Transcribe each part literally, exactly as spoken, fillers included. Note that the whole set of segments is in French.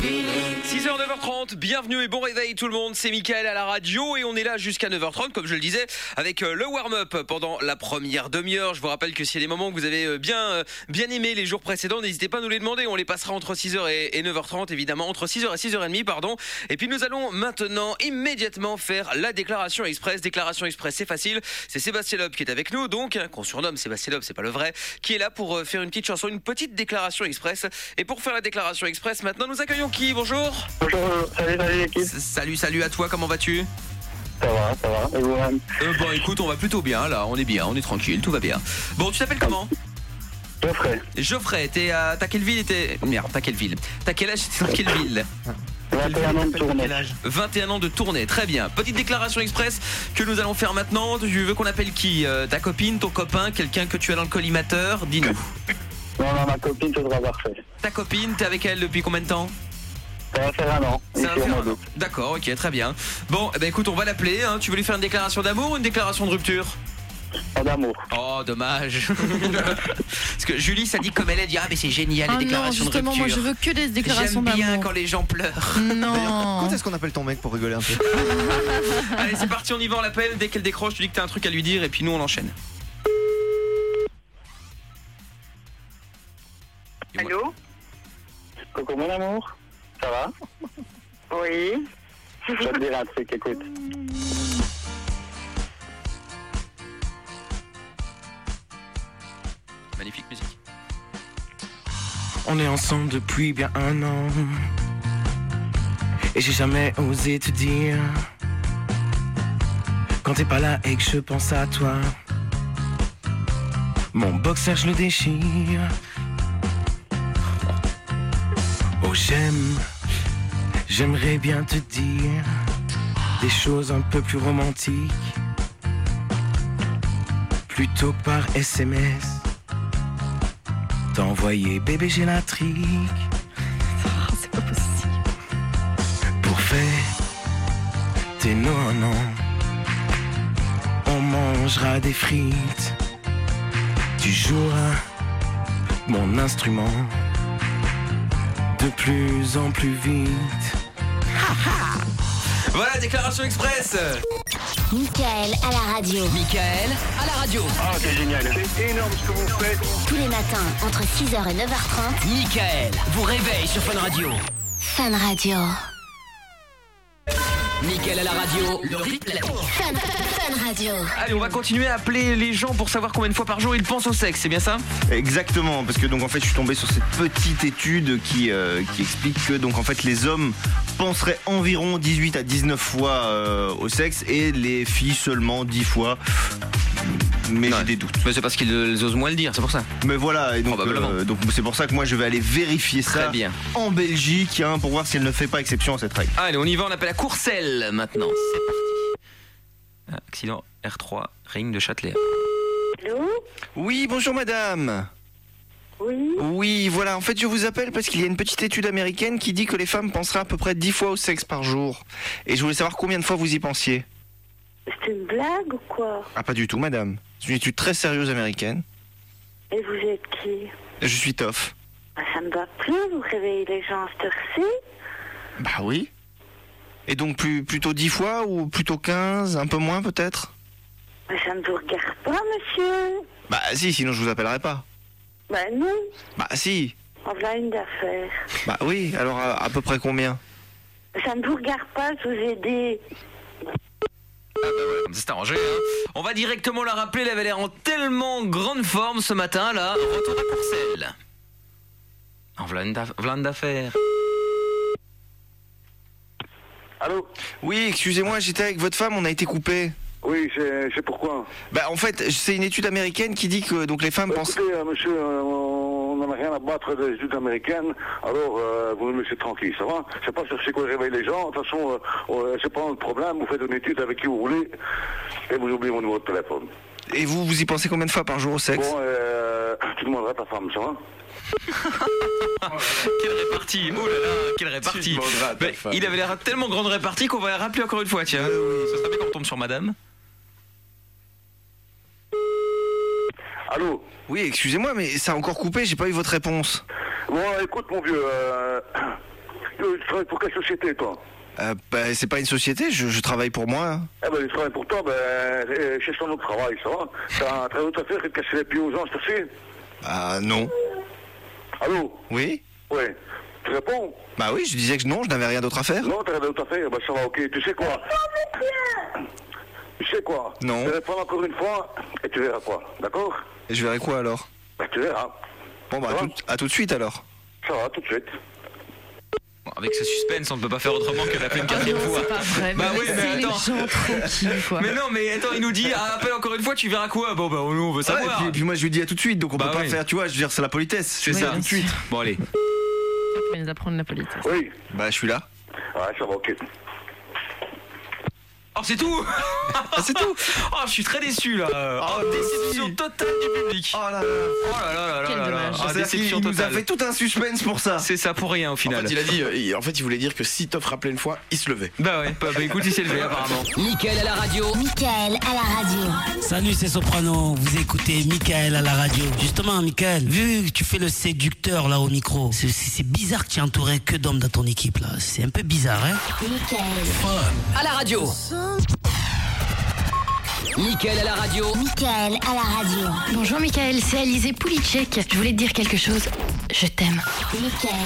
six heures neuf heures trente, bienvenue et bon réveil tout le monde, c'est Mickaël à la radio et on est là jusqu'à neuf heures trente comme je le disais avec le warm-up pendant la première demi-heure. Je vous rappelle que s'il y a des moments que vous avez bien, bien aimé les jours précédents, n'hésitez pas à nous les demander, on les passera entre six heures et neuf heures trente évidemment, entre six heures et six heures trente pardon. Et puis nous allons maintenant immédiatement faire la déclaration express. Déclaration express c'est facile, c'est Sébastien Loeb qui est avec nous donc, qu'on surnomme Sébastien Loeb, c'est pas le vrai, qui est là pour faire une petite chanson, une petite déclaration express. Et pour faire la déclaration express maintenant nous accueillons qui? Bonjour. Bonjour, salut, salut l'équipe. Salut, salut à toi, comment vas-tu? Ça va, ça va, et vous-même? euh, Bon écoute, on va plutôt bien là, on est bien, on est tranquille, tout va bien. Bon, tu t'appelles comment? Geoffrey. Geoffrey, t'es à... T'as quelle ville était... Merde, t'as quelle ville? T'as quel âge? T'es dans quelle ville? vingt et un ans de tournée. vingt et un ans de tournée, très bien. Petite déclaration express que nous allons faire maintenant. Tu veux qu'on appelle qui? euh, Ta copine, ton copain, quelqu'un que tu as dans le collimateur? Dis-nous. Non, non, ma copine, ce sera parfait. Ta copine, t'es avec elle depuis combien de temps? Ça va faire un an. Ça va faire un an. D'accord, ok, très bien. Bon, eh ben écoute, on va l'appeler. Hein. Tu veux lui faire une déclaration d'amour ou une déclaration de rupture? Pas d'amour. Oh, dommage. Parce que Julie, ça dit comme elle, elle dit ah mais c'est génial les Ah déclarations non, de rupture. justement, moi je veux que des déclarations d'amour. J'aime bien quand les gens pleurent. Non. Quand est-ce qu'on appelle ton mec pour rigoler un peu? Allez, c'est parti, on y va, on l'appelle. Dès qu'elle décroche, tu dis que t'as un truc à lui dire et puis nous on enchaîne. Allô? Coucou mon amour, ça va? Oui. Je vais te dire un truc, écoute. Magnifique musique. On est ensemble depuis bien un an et j'ai jamais osé te dire quand t'es pas là et que je pense à toi. Mon boxer je le déchire. Oh j'aime, j'aimerais bien te dire des choses un peu plus romantiques, plutôt par S M S. T'envoyer bébé j'ai la trique. Oh, c'est pas possible. Pour fêter nos un an, on mangera des frites. Tu joueras mon instrument de plus en plus vite. Voilà, déclaration express. Mickaël à la radio. Mickaël à la radio. Ah, c'est génial. C'est énorme ce que vous faites. Tous les matins, entre six heures et neuf heures trente. Mickaël vous réveille sur Fun Radio. Fun Radio. Mickaël à la radio, le rythme de la vie. Fun, Fun Radio. Allez, on va continuer à appeler les gens pour savoir combien de fois par jour ils pensent au sexe, c'est bien ça? Exactement, parce que donc en fait je suis tombé sur cette petite étude qui, euh, qui explique que donc en fait les hommes penseraient environ dix-huit à dix-neuf fois euh, au sexe et les filles seulement dix fois. Mais Ouais. j'ai des doutes. Mais c'est parce qu'ils osent moins le dire, c'est pour ça. Mais voilà, et donc Probablement. euh, donc c'est pour ça que moi je vais aller vérifier Très ça bien. en Belgique hein, pour voir si elle ne fait pas exception à cette règle. Allez, on y va, on appelle à Courcelles maintenant. C'est parti. Accident R trois, ring de Châtelet. Allô? Oui, bonjour madame. Oui. Oui, voilà, en fait je vous appelle parce qu'il y a une petite étude américaine qui dit que les femmes penseraient à peu près dix fois au sexe par jour. Et je voulais savoir combien de fois vous y pensiez. C'est une blague ou quoi? Ah pas du tout madame, c'est une étude très sérieuse américaine. Et vous êtes qui? Je suis Toff. Ah, ça me va plus, vous réveillez les gens à cette heure-ci? Bah oui. Et donc plus, plutôt dix fois ou plutôt quinze, un peu moins peut-être? Mais ça ne vous regarde pas, monsieur. Bah si, sinon je vous appellerai pas. Bah non, Bah si. en voilà une d'affaires. Bah oui, alors à, à peu près combien? Ça ne vous regarde pas, je vous ai dit. Ah bah voilà, comme ça c'est arrangé. Hein. On va directement la rappeler, elle avait l'air en tellement grande forme ce matin là. Retour à Courcelles. En voilà une d'aff- voilà une d'affaires. Allô? Oui, excusez-moi, j'étais avec votre femme, on a été coupé. Oui, c'est c'est pourquoi? Bah en fait, c'est une étude américaine qui dit que donc les femmes Bah, pensent... écoutez, euh, monsieur, euh, on n'en a rien à battre des études américaines, alors euh, vous me laissez tranquille, ça va? C'est pas chercher quoi réveiller les gens, de toute façon, euh, euh, c'est pas un problème, vous faites une étude avec qui vous voulez, et vous oubliez mon numéro de téléphone. Et vous, vous y pensez combien de fois par jour au sexe? Bon, euh, tu demanderas à ta femme, ça va? Quelle répartie. Oh là là, quelle répartie. demanderas à ta Mais femme. il avait l'air tellement grande répartie qu'on va la rappeler encore une fois, tiens. Ça serait bien qu'on tombe sur madame. Allô? Oui, excusez-moi, mais ça a encore coupé, j'ai pas eu votre réponse. Bon, écoute, mon vieux, euh, tu travailles pour quelle société, toi? Euh, bah, c'est pas une société, je, je travaille pour moi. Hein. Eh ben, tu travailles pour toi, ben, chez son autre travail, ça va? T'as très autre affaire que de casser les pieds aux gens, je te sais? Ah non. Allô? Oui? Ouais. Tu réponds? Bah oui, je disais que non, je n'avais rien d'autre à faire. Non, t'as rien d'autre à faire, ben ça va, ok. Tu sais quoi? Tu sais quoi? Non. Je vais répondre encore une fois, et tu verras quoi, d'accord? Et je verrai quoi alors? Ben, tu verras. Bon bah, Ça à va tout, à tout de suite alors. Ça va, tout de suite. Bon, avec ce suspense, on ne peut pas faire autrement que d'appeler une quatrième fois. C'est pas vrai. Bah mais oui, mais laissez les attends. gens tranquilles, quoi. Mais non, mais attends, il nous dit, ah, appelle encore une fois, tu verras quoi? Bon, bah, nous, on veut Ouais, savoir. et, puis, et puis moi je lui dis à tout de suite, donc on Bah peut pas oui. faire, tu vois, je veux dire, c'est la politesse. C'est Oui, ça. bien sûr. Bon, allez. Il va nous apprendre la politesse. Oui. Bah je suis là. Ouais, ça va, ok. Oh, c'est tout. Ah, c'est tout. Oh, je suis très déçu, là. Oh, déception totale du public. Oh là là. Oh là là là là Quel là là. dommage. Ah, C'est-à-dire déception qu'il nous a totale. fait tout un suspense pour ça. C'est ça pour rien, au En final. fait, il a dit, euh, il- en fait, il voulait dire que si Toff rappelait une fois, il se levait. Bah ouais, bah, bah, écoute, il s'est levé, apparemment. Mickaël à la radio. Mickaël à la radio. Salut, c'est Soprano. Vous écoutez Mickaël à la radio. Justement, Mickaël, vu que tu fais le séducteur là au micro, c'est, c'est, c'est bizarre que tu es entouré que d'hommes dans ton équipe là. C'est un peu bizarre, hein? Mickaël. À la radio. Mickaël à la radio. Mickaël à la radio. Bonjour Mickaël, c'est Alizé Poulichek. Je voulais te dire quelque chose. Je t'aime. Mickaël.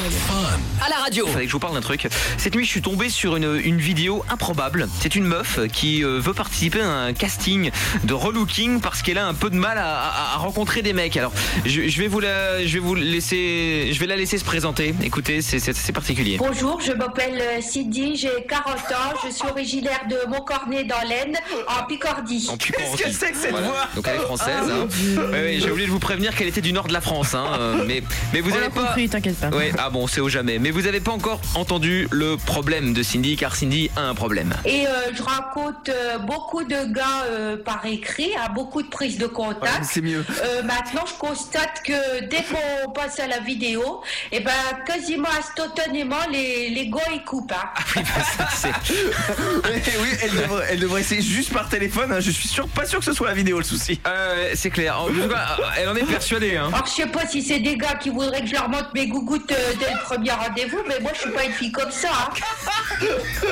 À la radio. Fallait que je vous parle d'un truc. Cette nuit, je suis tombé sur une, une vidéo improbable. C'est une meuf qui euh, veut participer à un casting de relooking parce qu'elle a un peu de mal à, à- à rencontrer des mecs. Alors, je, je vais vous la, je vais vous laisser, je vais la laisser se présenter. Écoutez, c'est, c'est, c'est particulier. Bonjour, je m'appelle euh, Cindy, j'ai quarante ans, je suis originaire de Montcornet dans l'Aisne, en Picardie. En Picardie. Qu'est-ce que c'est que cette voix? Donc elle est française. Hein. Ouais, ouais, j'ai oublié de vous prévenir qu'elle était du nord de la France. Hein. euh, Mais, mais vous On avez l'a pas. compris, t'inquiète pas. Ouais, ah bon, c'est au jamais. Mais vous avez pas encore entendu le problème de Cindy, car Cindy a un problème. Et euh, je rencontre euh, beaucoup de gars euh, par écrit, à beaucoup de prises de Ouais, contact. c'est mieux. Euh, maintenant, je constate que dès qu'on passe à la vidéo, et ben quasiment instantanément, les, les gars ils coupent. Hein. Oui, bah, ça, c'est. oui, oui, elle devrait, elle devrait essayer juste par téléphone. Hein. Je suis sûr, pas sûr que ce soit la vidéo le souci. Euh, c'est clair. En tout cas, elle en est persuadée. Hein. Alors, je sais pas si c'est des gars qui voudraient que je leur montre mes gougouttes euh, dès le premier rendez-vous, mais moi, je suis pas une fille comme ça. Hein.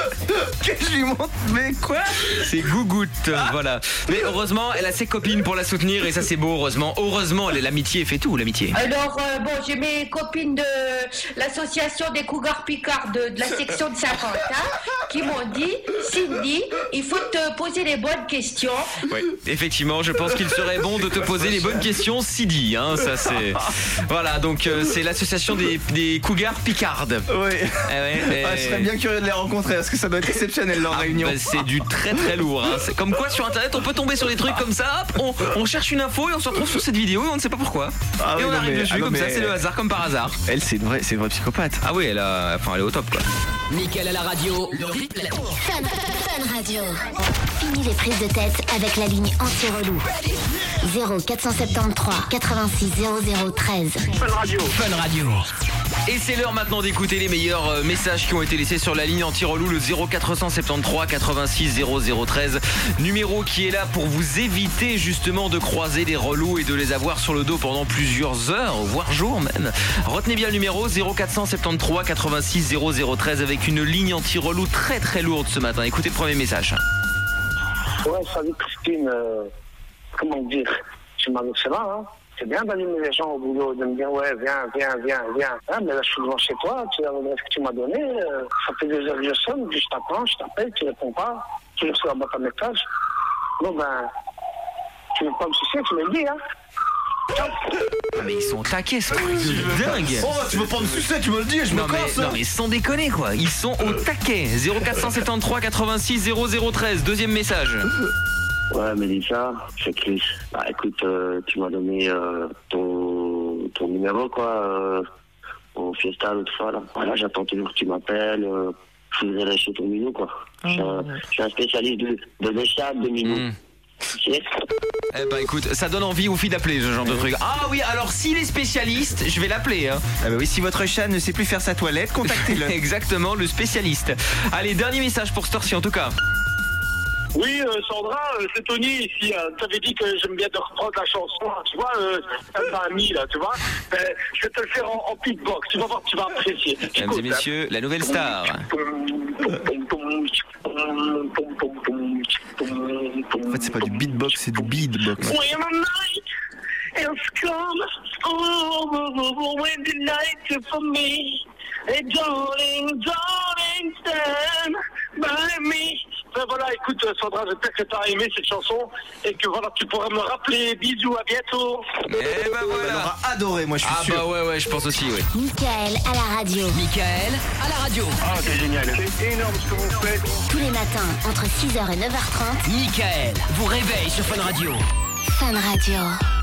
Que je lui montre, mais quoi? C'est gougoute, voilà. Mais heureusement, elle a ses copines pour la soutenir et ça c'est beau, heureusement. Heureusement, elle- l'amitié fait tout, l'amitié. Alors, euh, bon, j'ai mes copines de l'association des Cougars Picards de, de la section de Saint-Quentin qui m'ont dit, Cindy, il faut te poser les bonnes questions. Oui, effectivement, je pense qu'il serait bon de te poser les bonnes questions, Sidi. Hein, ça c'est. Voilà, donc euh, c'est l'association des, des Cougars Picards. Oui. Eh ouais, eh- Ah, je serais bien curieux de les rencontrer parce que ça doit être exceptionnel leur Ah, réunion. bah, c'est du très très lourd. Hein. C'est comme quoi sur internet on peut tomber sur des trucs comme ça, hop, on, on cherche une info et on se retrouve sur cette vidéo et on ne sait pas pourquoi. Ah et oui, on non, arrive mais- dessus ah non, comme ça, mais- c'est le hasard comme par hasard. Elle, c'est une vraie, c'est une vraie psychopathe. Ah oui, elle, a, enfin, elle est au top quoi. Mickaël à la radio. Le replay. Fun, Fun Radio. Fini les prises de tête avec la ligne anti-relou. zéro quatre cent soixante-treize quatre-vingt-six zéro zéro treize. Fun radio. Et c'est l'heure maintenant d'écouter les meilleurs euh, messages qui ont été laissés sur la ligne anti-relou, le zéro quatre cent soixante-treize quatre-vingt-six zéro zéro treize. Numéro qui est là pour vous éviter justement de croiser des relous et de les avoir sur le dos pendant plusieurs heures, voire jours même. Retenez bien le numéro zéro quatre cent soixante-treize quatre-vingt-six zéro zéro treize avec une ligne anti-relou très très lourde ce matin. Écoutez le premier message. Ouais, salut Christine. Euh, comment dire? Tu m'as c'est là, hein? C'est bien d'allumer les gens au boulot, de me dire, ouais, viens, viens, viens, viens. Ah, mais là, je suis devant chez toi, tu as l'adresse que tu m'as donnée. Euh, ça fait deux heures que je sonne, puis je t'attends, je t'appelle, tu réponds pas. Tu laisses sur la boîte à message. Bon, ben, tu veux pas me soucier, tu me le dis, hein? Ah, mais ils sont taqués, ce truc de dingue. Oh, tu veux pas me sucer, tu me le dis, je me Non mais, casse. non mais sans déconner quoi, ils sont au taquet. zéro quatre cent soixante-treize quatre-vingt-six zéro zéro treize, deuxième message. Ouais, Mélissa, c'est Chris. Bah, écoute, euh, tu m'as donné euh, ton, ton numéro, quoi, euh, au Fiesta l'autre fois, là. Voilà, j'attends toujours que tu m'appelles. Euh, je voudrais lâcher ton minou, quoi. Je suis un, je suis un spécialiste de, de l'échappe, de minou. Mm. Tu sais? Eh ben écoute, ça donne envie aux filles d'appeler ce genre de truc. Ah oui, alors s'il est spécialiste, je vais l'appeler. Hein. Ah bah oui, si votre chat ne sait plus faire sa toilette, contactez-le. Exactement, le spécialiste. Allez, dernier message pour cette heure-ci en tout cas. Oui, euh, Sandra, euh, c'est Tony ici. Euh, tu avais dit que j'aime bien te reprendre la chanson. Tu vois, euh, elle m'a mis là, tu vois. Ben, je vais te le faire en, en beatbox. Tu vas voir, tu vas apprécier. Mesdames et messieurs, la nouvelle star. En fait, c'est pas du beatbox, c'est du beatbox. When the night is come, oh, when the night is for me, hey, darling, darling, stand by me. Ben voilà, écoute Sandra, j'espère que tu as aimé cette chanson et que voilà, tu pourras me rappeler. Bisous, à bientôt. Et bah voilà. Elle aura adoré, moi je suis Ah sûr. bah ouais, ouais, je pense aussi, ouais. Michael à la radio. Michael à la radio. Ah, c'est génial. C'est énorme ce que vous faites. Tous les matins, entre six heures et neuf heures trente. Michael vous réveille sur Fun Radio. Fun Radio.